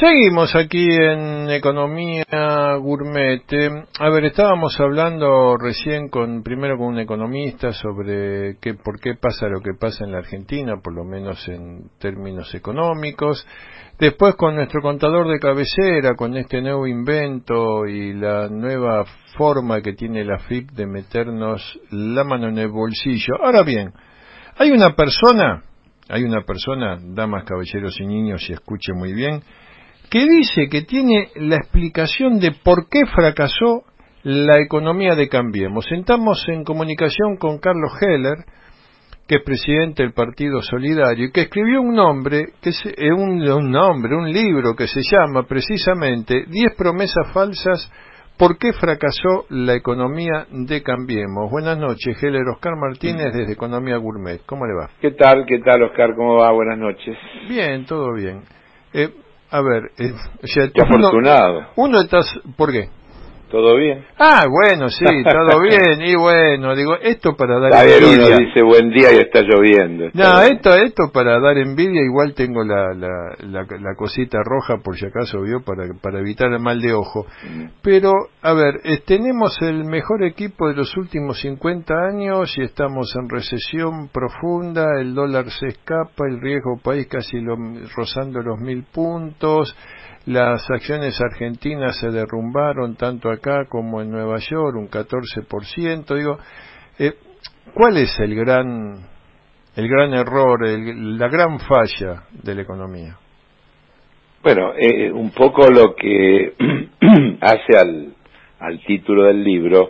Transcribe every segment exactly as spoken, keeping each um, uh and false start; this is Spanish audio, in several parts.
Seguimos aquí en Economía Gourmet. A ver, estábamos hablando recién con primero con un economista sobre qué, por qué pasa lo que pasa en la Argentina, por lo menos en términos económicos. Después con nuestro contador de cabecera, con este nuevo invento y la nueva forma que tiene la F I P de meternos la mano en el bolsillo. Ahora bien, hay una persona, hay una persona, damas, caballeros y niños, y escuche muy bien, que dice que tiene la explicación de por qué fracasó la economía de Cambiemos. Estamos en comunicación con Carlos Heller, que es presidente del Partido Solidario, y que escribió un nombre, que es un, un nombre, un libro que se llama precisamente diez promesas falsas, ¿por qué fracasó la economía de Cambiemos? Buenas noches, Heller. Oscar Martínez desde Economía Gourmet. ¿Cómo le va? ¿Qué tal? ¿Qué tal, Oscar? ¿Cómo va? Buenas noches. Bien, todo bien. Eh, A ver, eh, o sea, Qué afortunado. Uno, uno estás, ¿por qué? ¿Todo bien? Ah, bueno, sí, todo bien, y bueno, digo, esto para dar Está bien, envidia. uno dice buen día y está lloviendo. Está No, bien. esto, esto para dar envidia, igual tengo la, la, la, la cosita roja por si acaso vio, para, para evitar el mal de ojo. Mm. Pero, a ver, eh, tenemos el mejor equipo de los últimos cincuenta años y estamos en recesión profunda, el dólar se escapa, el riesgo país casi lo, rozando los mil puntos, las acciones argentinas se derrumbaron tanto acá como en Nueva York, un catorce por ciento. Digo, eh, ¿cuál es el gran, el gran error, el, la gran falla de la economía? Bueno, eh, un poco lo que hace al, al título del libro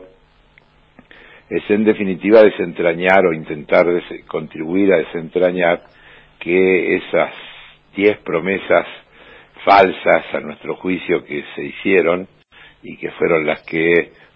es en definitiva desentrañar o intentar des- contribuir a desentrañar que esas diez promesas falsas a nuestro juicio que se hicieron y que fueron las que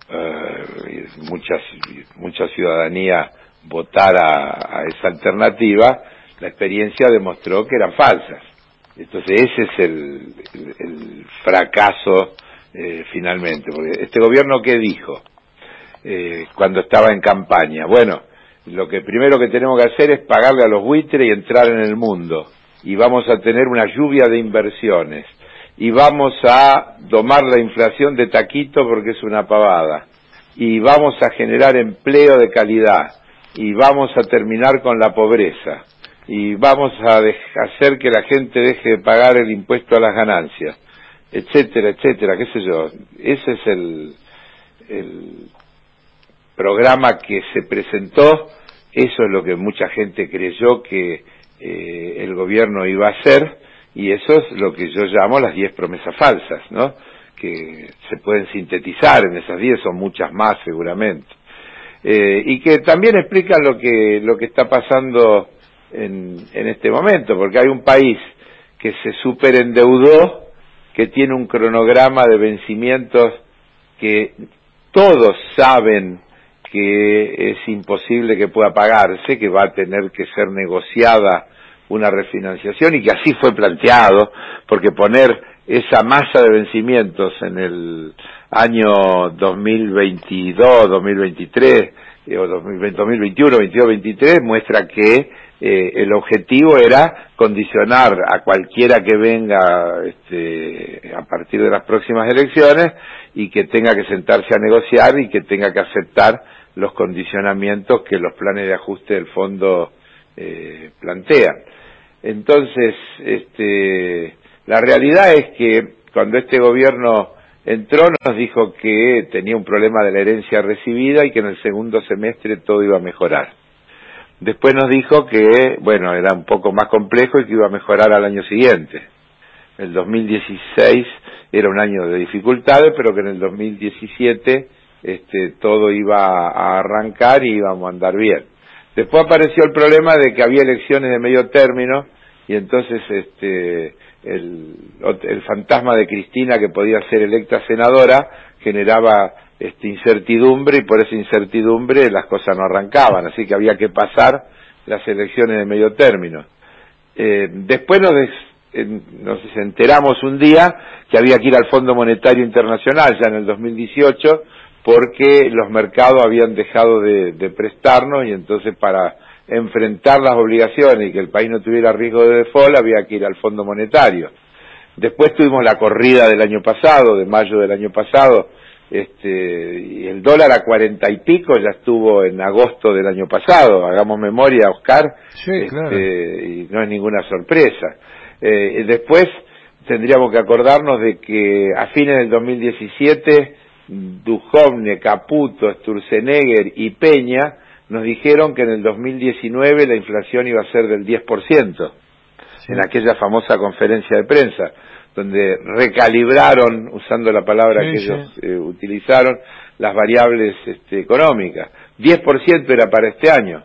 eh, muchas mucha ciudadanía votara a esa alternativa, la experiencia demostró que eran falsas. Entonces ese es el, el, el fracaso eh, finalmente, porque este gobierno, ¿qué dijo eh, cuando estaba en campaña? Bueno, lo que primero que tenemos que hacer es pagarle a los buitres y entrar en el mundo, y vamos a tener una lluvia de inversiones, y vamos a domar la inflación de taquito porque es una pavada, y vamos a generar empleo de calidad, y vamos a terminar con la pobreza, y vamos a hacer que la gente deje de pagar el impuesto a las ganancias, etcétera, etcétera, qué sé yo. Ese es el, el programa que se presentó, eso es lo que mucha gente creyó que eh, el gobierno iba a hacer, y eso es lo que yo llamo las diez promesas falsas, ¿no? Que se pueden sintetizar en esas diez, son muchas más seguramente, eh, y que también explican lo que lo que está pasando en, en este momento, porque hay un país que se superendeudó, que tiene un cronograma de vencimientos que todos saben que es imposible que pueda pagarse, que va a tener que ser negociada una refinanciación, y que así fue planteado, porque poner esa masa de vencimientos en el año dos mil veintidós, dos mil veintitrés, eh, o dos mil veinte, dos mil veintiuno, veintidós, veintitrés, muestra que eh, el objetivo era condicionar a cualquiera que venga este, a partir de las próximas elecciones, y que tenga que sentarse a negociar y que tenga que aceptar los condicionamientos que los planes de ajuste del fondo eh, plantean. Entonces, este, la realidad es que cuando este gobierno entró nos dijo que tenía un problema de la herencia recibida y que en el segundo semestre todo iba a mejorar. Después nos dijo que, bueno, era un poco más complejo y que iba a mejorar al año siguiente. El dos mil dieciséis era un año de dificultades, pero que en el dos mil diecisiete este, todo iba a arrancar y íbamos a andar bien. Después apareció el problema de que había elecciones de medio término, y entonces este, el, el fantasma de Cristina, que podía ser electa senadora, generaba este, incertidumbre, y por esa incertidumbre las cosas no arrancaban, así que había que pasar las elecciones de medio término. Eh, después nos, des, eh, nos enteramos un día que había que ir al Fondo Monetario Internacional ya en el dos mil dieciocho, porque los mercados habían dejado de, de prestarnos, y entonces para enfrentar las obligaciones y que el país no tuviera riesgo de default había que ir al Fondo Monetario. Después tuvimos la corrida del año pasado, de mayo del año pasado, este, y el dólar a cuarenta y pico ya estuvo en agosto del año pasado. Hagamos memoria, Oscar, sí, este, claro. y no es ninguna sorpresa. Eh, después tendríamos que acordarnos de que a fines del dos mil diecisiete, Duhovne, Caputo, Sturzenegger y Peña nos dijeron que en el dos mil diecinueve la inflación iba a ser del diez por ciento, sí. En aquella famosa conferencia de prensa, donde recalibraron, usando la palabra sí, que ellos sí. eh, utilizaron, las variables este, económicas. diez por ciento era para este año.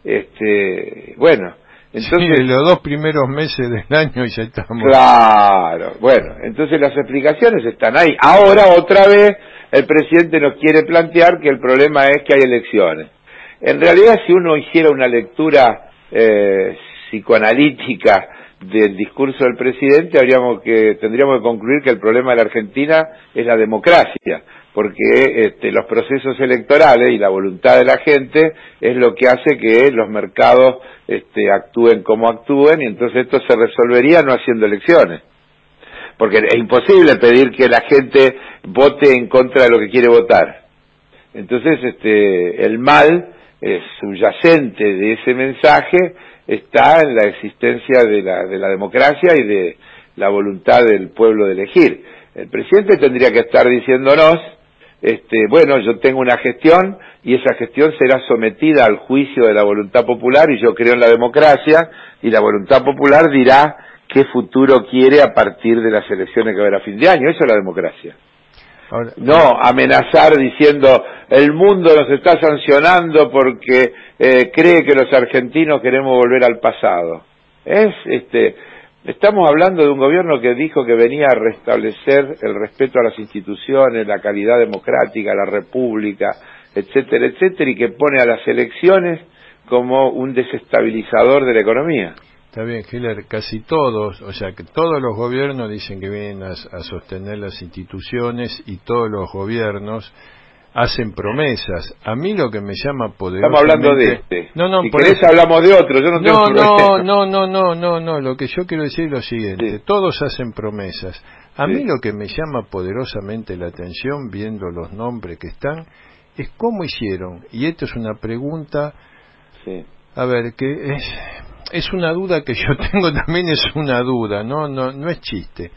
Este, bueno, entonces... Sí, los dos primeros meses del año ya estamos... Claro, bueno, entonces las explicaciones están ahí. Ahora, otra vez, el presidente nos quiere plantear que el problema es que hay elecciones. En realidad, si uno hiciera una lectura eh, psicoanalítica del discurso del presidente, habríamos que tendríamos que concluir que el problema de la Argentina es la democracia, porque este, los procesos electorales y la voluntad de la gente es lo que hace que los mercados este, actúen como actúen, y entonces esto se resolvería no haciendo elecciones, porque es imposible pedir que la gente vote en contra de lo que quiere votar. Entonces este, el mal eh, subyacente de ese mensaje está en la existencia de la, de la democracia y de la voluntad del pueblo de elegir. El presidente tendría que estar diciéndonos, este, bueno, yo tengo una gestión y esa gestión será sometida al juicio de la voluntad popular, y yo creo en la democracia, y la voluntad popular dirá qué futuro quiere a partir de las elecciones que va a haber a fin de año. Eso es la democracia. Ahora, no amenazar diciendo el mundo nos está sancionando porque eh, cree que los argentinos queremos volver al pasado. Es este estamos hablando de un gobierno que dijo que venía a restablecer el respeto a las instituciones, la calidad democrática, la república, etcétera, etcétera, y que pone a las elecciones como un desestabilizador de la economía. Está bien, Hiller, casi todos, o sea, que todos los gobiernos dicen que vienen a, a sostener las instituciones, y todos los gobiernos hacen promesas. A mí lo que me llama poderosamente... Estamos hablando de este. No, no, si por querés eso... hablamos de otro, yo no, no tengo no, problema. no, no, no, no, no, lo que yo quiero decir es lo siguiente, sí. Todos hacen promesas. A sí. mí lo que me llama poderosamente la atención, viendo los nombres que están, es cómo hicieron, y esto es una pregunta, sí. a ver, que es... es una duda que yo tengo, también es una duda, no no no es chiste.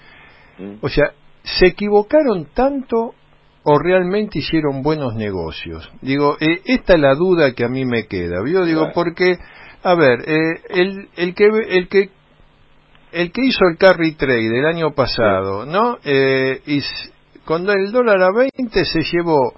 O sea, ¿se equivocaron tanto o realmente hicieron buenos negocios? Digo, eh, esta es la duda que a mí me queda. Yo digo, porque, a ver, eh, el el que el que el que hizo el carry trade del año pasado, ¿no? Eh, y cuando el dólar a veinte se llevó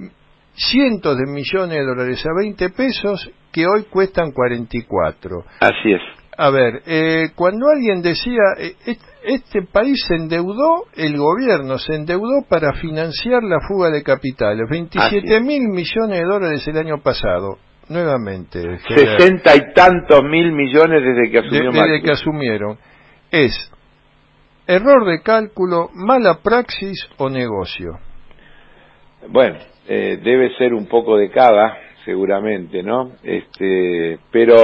cientos de millones de dólares a veinte pesos que hoy cuestan cuarenta y cuatro. Así es. A ver, eh, cuando alguien decía, eh, este país se endeudó, el gobierno se endeudó para financiar la fuga de capitales, veintisiete mil millones de dólares el año pasado, nuevamente. Sesenta y tantos mil millones desde que asumió de, Desde que asumieron. Es error de cálculo, mala praxis o negocio. Bueno, eh, debe ser un poco de cada, seguramente, ¿no? Este, pero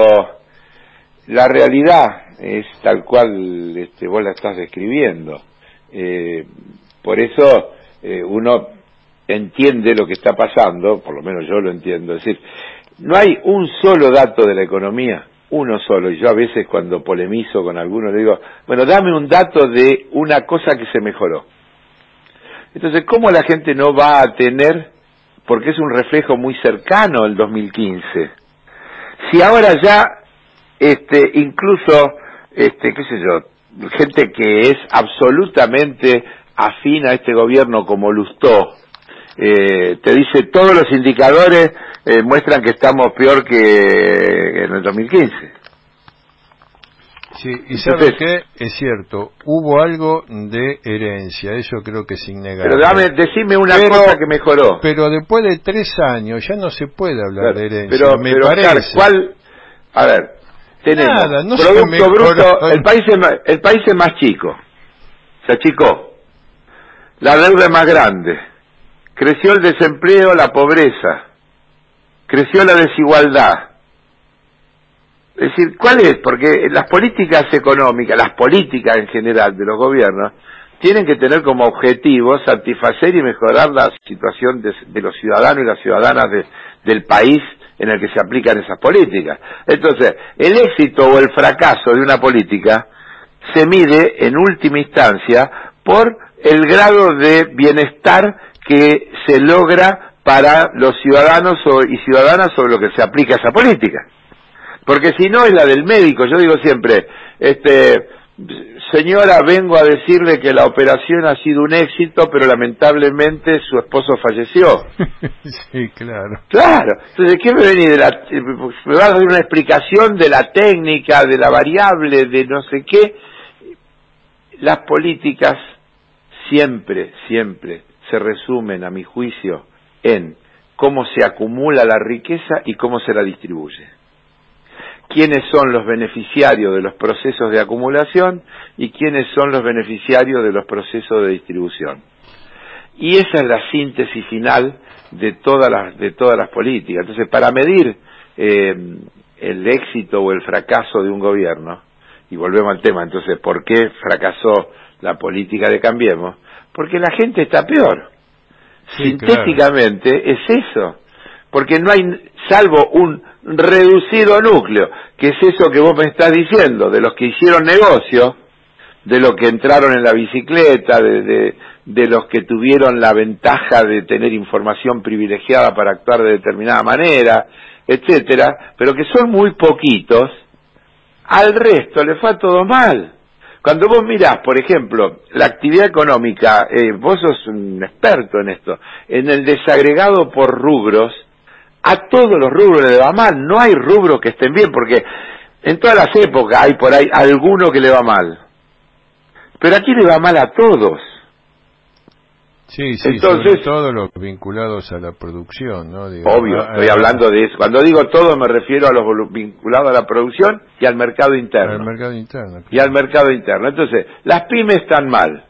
la realidad es tal cual este, vos la estás describiendo. Eh, por eso eh, uno entiende lo que está pasando, por lo menos yo lo entiendo. Es decir, no hay un solo dato de la economía, uno solo. Y yo a veces cuando polemizo con algunos le digo, bueno, dame un dato de una cosa que se mejoró. Entonces, ¿cómo la gente no va a tener, porque es un reflejo muy cercano el dos mil quince, si ahora ya, este, incluso, este, qué sé yo, gente que es absolutamente afín a este gobierno como Lustó, eh, te dice todos los indicadores eh, muestran que estamos peor que en el dos mil quince. Sí, y ¿sabe qué? Es cierto, hubo algo de herencia, eso creo que es innegable. Pero dame, decime una pero, cosa que mejoró. Pero después de tres años ya no se puede hablar claro, de herencia, pero, me pero, parece. Claro, ¿cuál? A ver, tenemos Nada, no Producto Bruto, el país, es más, el país es más chico, se achicó, la deuda es más grande, creció el desempleo, la pobreza, creció la desigualdad. Es decir, ¿cuál es? Porque las políticas económicas, las políticas en general de los gobiernos, tienen que tener como objetivo satisfacer y mejorar la situación de, de los ciudadanos y las ciudadanas de, del país en el que se aplican esas políticas. Entonces, el éxito o el fracaso de una política se mide en última instancia por el grado de bienestar que se logra para los ciudadanos y ciudadanas sobre lo que se aplica esa política. Porque si no es la del médico. Yo digo siempre, este, señora, vengo a decirle que la operación ha sido un éxito, pero lamentablemente su esposo falleció. Sí, claro. Claro. Entonces, ¿qué me venís de la, me vas a dar una explicación de la técnica, de la variable, de no sé qué? Las políticas siempre, siempre se resumen, a mi juicio, en cómo se acumula la riqueza y cómo se la distribuye. Quiénes son los beneficiarios de los procesos de acumulación y quiénes son los beneficiarios de los procesos de distribución. Y esa es la síntesis final de todas las, de todas las políticas. Entonces, para medir eh, el éxito o el fracaso de un gobierno, y volvemos al tema, entonces, ¿por qué fracasó la política de Cambiemos? Porque la gente está peor. Sí, sintéticamente, claro. Es eso. Porque no hay, salvo un reducido núcleo, que es eso que vos me estás diciendo, de los que hicieron negocio, de los que entraron en la bicicleta, de, de, de los que tuvieron la ventaja de tener información privilegiada para actuar de determinada manera, etcétera, pero que son muy poquitos, al resto le fue todo mal. Cuando vos mirás, por ejemplo, la actividad económica, eh, vos sos un experto en esto, en el desagregado por rubros, a todos los rubros le va mal, no hay rubros que estén bien, porque en todas las épocas hay por ahí alguno que le va mal, pero aquí le va mal a todos. Sí, sí, entonces, sobre todo los vinculados a la producción, ¿no? Digo, obvio, a, estoy a, hablando de eso. Cuando digo todo me refiero a los vinculados a la producción y al mercado interno. Al mercado interno. Claro. Y al mercado interno. Entonces, las pymes están mal,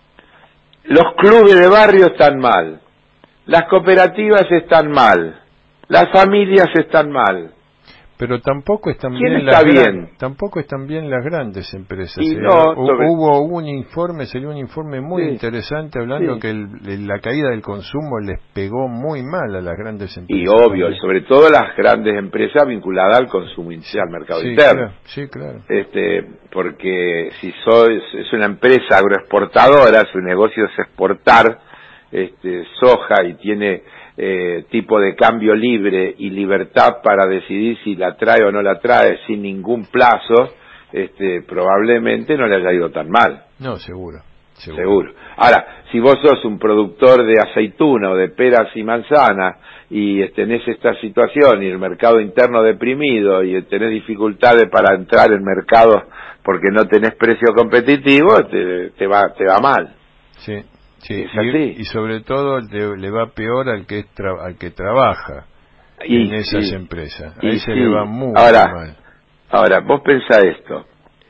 los clubes de barrio están mal, las cooperativas están mal, las familias están mal. Pero tampoco están ¿Quién bien está las bien? Gran, tampoco están bien las grandes empresas. Y ¿eh? no, sobre... Hubo un informe, salió un informe muy sí, interesante hablando sí. que el, la caída del consumo les pegó muy mal a las grandes empresas. Y obvio, también. Y sobre todo las grandes empresas vinculadas al consumo inicial, al mercado sí, interno. Claro, sí, claro. Este, porque si sois, es una empresa agroexportadora, su negocio es exportar este, soja y tiene eh, tipo de cambio libre y libertad para decidir si la trae o no la trae sin ningún plazo, este, probablemente no le haya ido tan mal. No, seguro, seguro. Seguro. Ahora, si vos sos un productor de aceituna o de peras y manzanas y tenés esta situación y el mercado interno deprimido y tenés dificultades para entrar en mercados porque no tenés precio competitivo, te, te va te va mal. Sí. Sí, y, y sobre todo le, le va peor al que es tra, al que trabaja y, en esas y, empresas. A ese sí. le va muy, ahora, muy mal. Ahora, vos pensá esto.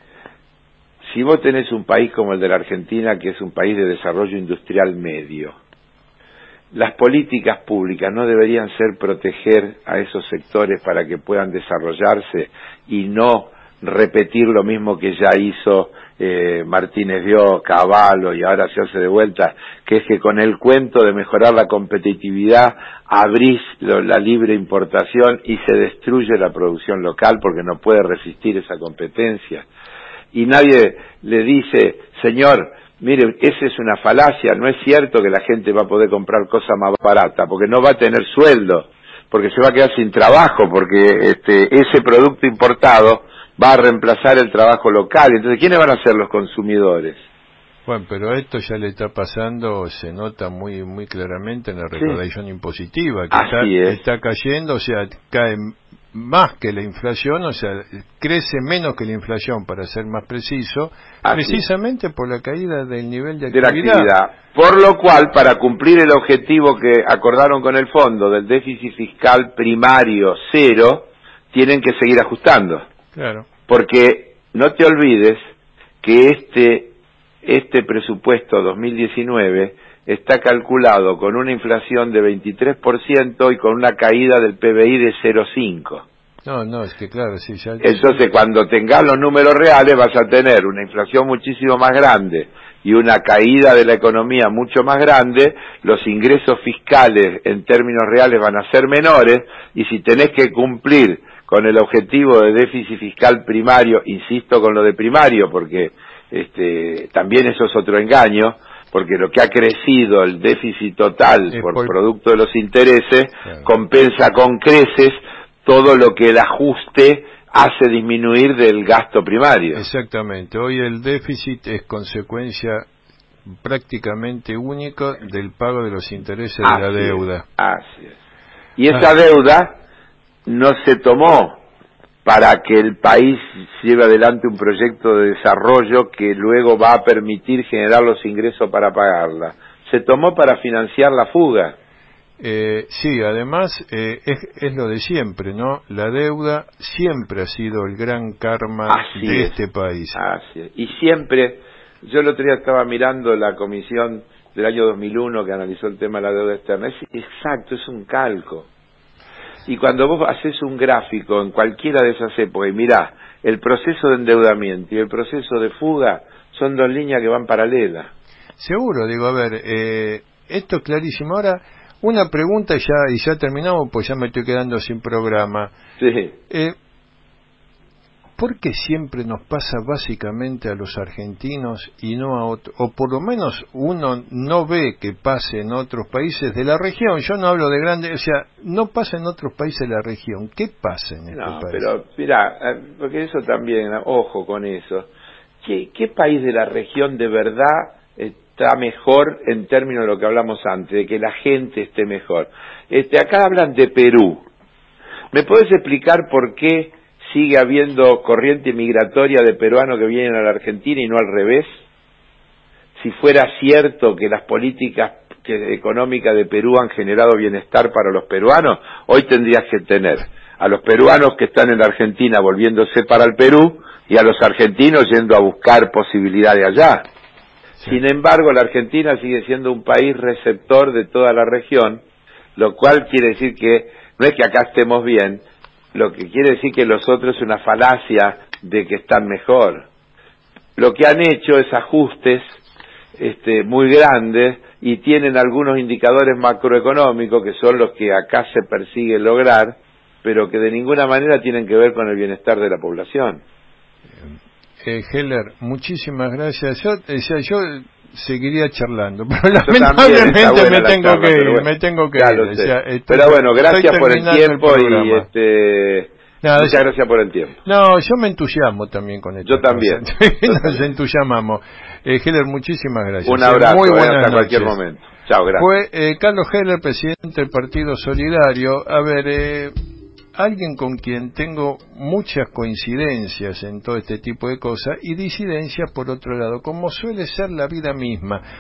Si vos tenés un país como el de la Argentina, que es un país de desarrollo industrial medio, las políticas públicas no deberían ser proteger a esos sectores para que puedan desarrollarse y no repetir lo mismo que ya hizo eh, Martínez Dios, Cavallo y ahora se hace de vuelta, que es que con el cuento de mejorar la competitividad abrís lo, la libre importación y se destruye la producción local porque no puede resistir esa competencia. Y nadie le dice, señor, mire, esa es una falacia, no es cierto que la gente va a poder comprar cosas más baratas, porque no va a tener sueldo, porque se va a quedar sin trabajo, porque este, ese producto importado va a reemplazar el trabajo local. Entonces, ¿quiénes van a ser los consumidores? Bueno, pero esto ya le está pasando, se nota muy muy claramente en la recaudación sí. impositiva, que está, está cayendo, o sea, cae más que la inflación, o sea, crece menos que la inflación, para ser más preciso, Así precisamente es. por la caída del nivel de actividad. de la actividad. Por lo cual, para cumplir el objetivo que acordaron con el fondo del déficit fiscal primario cero, tienen que seguir ajustando. Claro. Porque no te olvides que este, este presupuesto dos mil diecinueve está calculado con una inflación de veintitrés por ciento y con una caída del P B I de cero coma cinco. No, no, es que claro, sí, ya... Entonces, cuando tengas los números reales, vas a tener una inflación muchísimo más grande y una caída de la economía mucho más grande, los ingresos fiscales en términos reales van a ser menores, y si tenés que cumplir con el objetivo de déficit fiscal primario, insisto con lo de primario, porque este, también eso es otro engaño, porque lo que ha crecido el déficit total por, por producto de los intereses, claro, compensa con creces todo lo que el ajuste hace disminuir del gasto primario. Exactamente. Hoy el déficit es consecuencia prácticamente única del pago de los intereses así de la deuda. Es, así es. Y esa así. deuda no se tomó para que el país lleve adelante un proyecto de desarrollo que luego va a permitir generar los ingresos para pagarla. Se tomó para financiar la fuga. Eh, sí, además eh, es, es lo de siempre, ¿no? La deuda siempre ha sido el gran karma así de es, este país. Así es. Y siempre, yo el otro día estaba mirando la comisión del año dos mil uno que analizó el tema de la deuda externa. Es exacto, es un calco. Y cuando vos haces un gráfico en cualquiera de esas épocas y mirá, el proceso de endeudamiento y el proceso de fuga son dos líneas que van paralelas. Seguro, digo, a ver, eh, esto es clarísimo. Ahora, una pregunta y ya, y ya terminamos, pues ya me estoy quedando sin programa. Sí. Eh, ¿Por qué siempre nos pasa básicamente a los argentinos y no a otros? O por lo menos uno no ve que pase en otros países de la región. Yo no hablo de grandes, o sea, no pasa en otros países de la región. ¿Qué pasa en este no, país? Pero, mirá, porque eso también, ojo con eso. ¿Qué, qué país de la región de verdad está mejor en términos de lo que hablamos antes, de que la gente esté mejor? Este, acá hablan de Perú. ¿Me podés explicar por qué sigue habiendo corriente migratoria de peruanos que vienen a la Argentina y no al revés? Si fuera cierto que las políticas que, económicas de Perú han generado bienestar para los peruanos, hoy tendrías que tener a los peruanos que están en la Argentina volviéndose para el Perú y a los argentinos yendo a buscar posibilidades allá. Sí. Sin embargo, la Argentina sigue siendo un país receptor de toda la región, lo cual quiere decir que no es que acá estemos bien, lo que quiere decir que los otros es una falacia de que están mejor. Lo que han hecho es ajustes este, muy grandes y tienen algunos indicadores macroeconómicos que son los que acá se persigue lograr, pero que de ninguna manera tienen que ver con el bienestar de la población. Eh, Heller, muchísimas gracias. Yo, o sea, yo seguiría charlando, pero lamentablemente me tengo charla, que ir, bueno, me tengo que ir. O sea, estoy, pero bueno, gracias por el tiempo el y este Nada, muchas es, gracias por el tiempo. No, yo me entusiasmo también con esto. Yo también. Nos entusiasmamos. Eh, Heller, muchísimas gracias. Un abrazo, muy buenas hasta noches. Cualquier momento. Chao, gracias. Fue eh, Carlos Heller, presidente del Partido Solidario. A ver, eh, alguien con quien tengo muchas coincidencias en todo este tipo de cosas y disidencias por otro lado, como suele ser la vida misma.